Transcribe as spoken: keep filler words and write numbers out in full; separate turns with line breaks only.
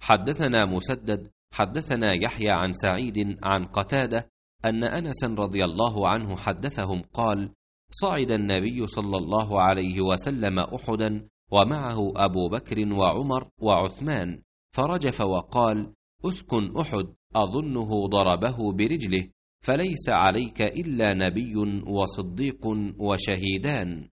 حدثنا مسدد حدثنا يحيى عن سعيد عن قتادة أن أنس رضي الله عنه حدثهم قال: صعد النبي صلى الله عليه وسلم أحدا ومعه أبو بكر وعمر وعثمان، فرجف وقال: أسكن أحد، أظنه ضربه برجله، فليس عليك إلا نبي وصديق وشهيدان.